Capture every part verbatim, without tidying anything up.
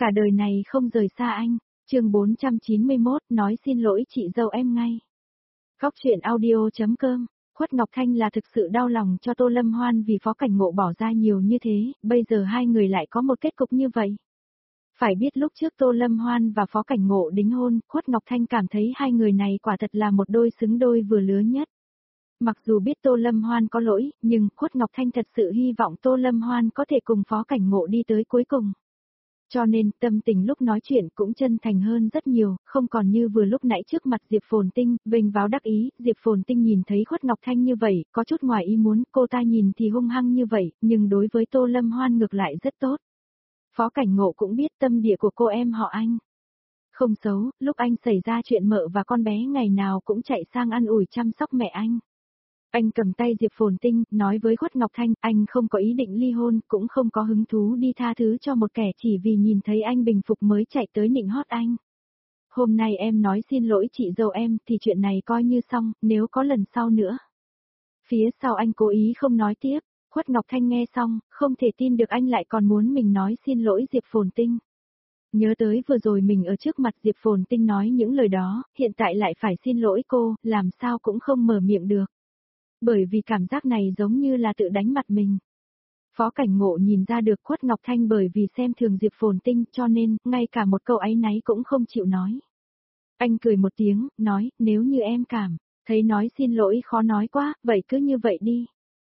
Cả đời này không rời xa anh. Chương bốn trăm chín mươi mốt, nói xin lỗi chị dâu em ngay. Góc truyện audio.com. Khuất Ngọc Thanh là thực sự đau lòng cho Tô Lâm Hoan vì Phó Cảnh Ngộ bỏ ra nhiều như thế, bây giờ hai người lại có một kết cục như vậy. Phải biết lúc trước Tô Lâm Hoan và Phó Cảnh Ngộ đính hôn, Khuất Ngọc Thanh cảm thấy hai người này quả thật là một đôi xứng đôi vừa lứa nhất. Mặc dù biết Tô Lâm Hoan có lỗi, nhưng Khuất Ngọc Thanh thật sự hy vọng Tô Lâm Hoan có thể cùng Phó Cảnh Ngộ đi tới cuối cùng. Cho nên, tâm tình lúc nói chuyện cũng chân thành hơn rất nhiều, không còn như vừa lúc nãy trước mặt Diệp Phồn Tinh, vênh váo đắc ý, Diệp Phồn Tinh nhìn thấy Khuất Ngọc Thanh như vậy, có chút ngoài ý muốn, cô ta nhìn thì hung hăng như vậy, nhưng đối với Tô Lâm Hoan ngược lại rất tốt. Phó Cảnh Ngộ cũng biết tâm địa của cô em họ anh. Không xấu, lúc anh xảy ra chuyện mợ và con bé ngày nào cũng chạy sang ăn ủi chăm sóc mẹ anh. Anh cầm tay Diệp Phồn Tinh, nói với Khuất Ngọc Thanh, anh không có ý định ly hôn, cũng không có hứng thú đi tha thứ cho một kẻ chỉ vì nhìn thấy anh bình phục mới chạy tới nịnh hót anh. Hôm nay em nói xin lỗi chị dâu em, thì chuyện này coi như xong, nếu có lần sau nữa. Phía sau anh cố ý không nói tiếp, Khuất Ngọc Thanh nghe xong, không thể tin được anh lại còn muốn mình nói xin lỗi Diệp Phồn Tinh. Nhớ tới vừa rồi mình ở trước mặt Diệp Phồn Tinh nói những lời đó, hiện tại lại phải xin lỗi cô, làm sao cũng không mở miệng được. Bởi vì cảm giác này giống như là tự đánh mặt mình. Phó Cảnh Ngộ nhìn ra được Khuất Ngọc Thanh bởi vì xem thường Diệp Phồn Tinh cho nên, ngay cả một câu áy náy cũng không chịu nói. Anh cười một tiếng, nói, nếu như em cảm, thấy nói xin lỗi khó nói quá, vậy cứ như vậy đi.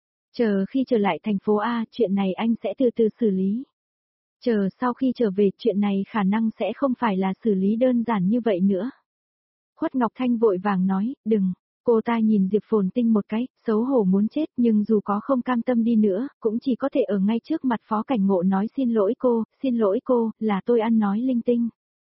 Chờ khi trở lại thành phố A, chuyện này anh sẽ từ từ xử lý. Chờ sau khi trở về, chuyện này khả năng sẽ không phải là xử lý đơn giản như vậy nữa. Khuất Ngọc Thanh vội vàng nói, đừng. Cô ta nhìn Diệp Phồn Tinh một cái, xấu hổ muốn chết nhưng dù có không cam tâm đi nữa, cũng chỉ có thể ở ngay trước mặt Phó Cảnh Ngộ nói xin lỗi cô, xin lỗi cô, là tôi ăn nói linh tinh.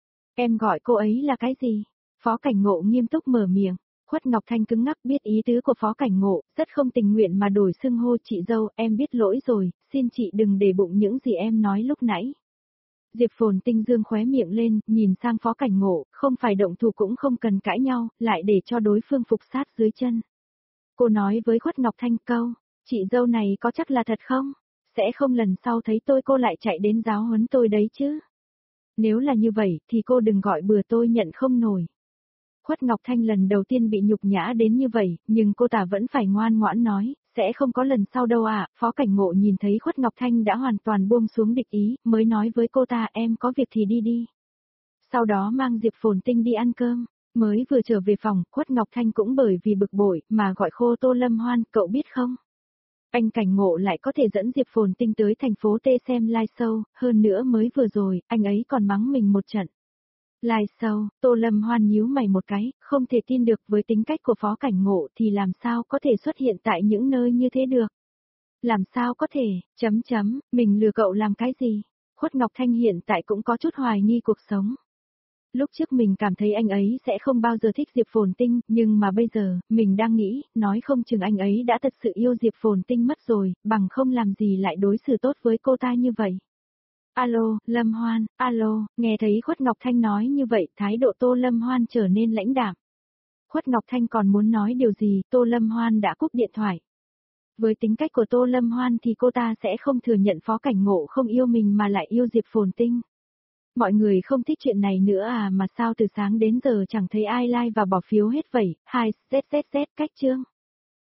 Em gọi cô ấy là cái gì? Phó Cảnh Ngộ nghiêm túc mở miệng, Khuất Ngọc Thanh cứng ngắc biết ý tứ của Phó Cảnh Ngộ, rất không tình nguyện mà đổi xưng hô chị dâu, em biết lỗi rồi, xin chị đừng để bụng những gì em nói lúc nãy. Diệp Phồn Tinh dương khóe miệng lên, nhìn sang Phó Cảnh Ngộ, không phải động thủ cũng không cần cãi nhau, lại để cho đối phương phục sát dưới chân. Cô nói với Khuất Ngọc Thanh câu, chị dâu này có chắc là thật không? Sẽ không lần sau thấy tôi cô lại chạy đến giáo huấn tôi đấy chứ? Nếu là như vậy thì cô đừng gọi bừa tôi nhận không nổi. Khuất Ngọc Thanh lần đầu tiên bị nhục nhã đến như vậy, nhưng cô ta vẫn phải ngoan ngoãn nói, sẽ không có lần sau đâu ạ. À. Phó Cảnh Ngộ nhìn thấy Khuất Ngọc Thanh đã hoàn toàn buông xuống địch ý, mới nói với cô ta em có việc thì đi đi. Sau đó mang Diệp Phồn Tinh đi ăn cơm, mới vừa trở về phòng, Khuất Ngọc Thanh cũng bởi vì bực bội mà gọi khô Tô Lâm Hoan, cậu biết không? Anh Cảnh Ngộ lại có thể dẫn Diệp Phồn Tinh tới thành phố T xem live show, hơn nữa mới vừa rồi, anh ấy còn mắng mình một trận. Live show, Tô Lâm Hoan nhíu mày một cái, không thể tin được với tính cách của Phó Cảnh Ngộ thì làm sao có thể xuất hiện tại những nơi như thế được. Làm sao có thể, chấm chấm, mình lừa cậu làm cái gì? Khuất Ngọc Thanh hiện tại cũng có chút hoài nghi cuộc sống. Lúc trước mình cảm thấy anh ấy sẽ không bao giờ thích Diệp Phồn Tinh, nhưng mà bây giờ, mình đang nghĩ, nói không chừng anh ấy đã thật sự yêu Diệp Phồn Tinh mất rồi, bằng không làm gì lại đối xử tốt với cô ta như vậy. Alo, Lâm Hoan, alo, nghe thấy Khuất Ngọc Thanh nói như vậy, thái độ Tô Lâm Hoan trở nên lãnh đạm. Khuất Ngọc Thanh còn muốn nói điều gì, Tô Lâm Hoan đã cúp điện thoại. Với tính cách của Tô Lâm Hoan thì cô ta sẽ không thừa nhận Phó Cảnh Ngộ không yêu mình mà lại yêu Diệp Phồn Tinh. Mọi người không thích chuyện này nữa à, mà sao từ sáng đến giờ chẳng thấy ai like và bỏ phiếu hết vậy, hai zzzz cách chương.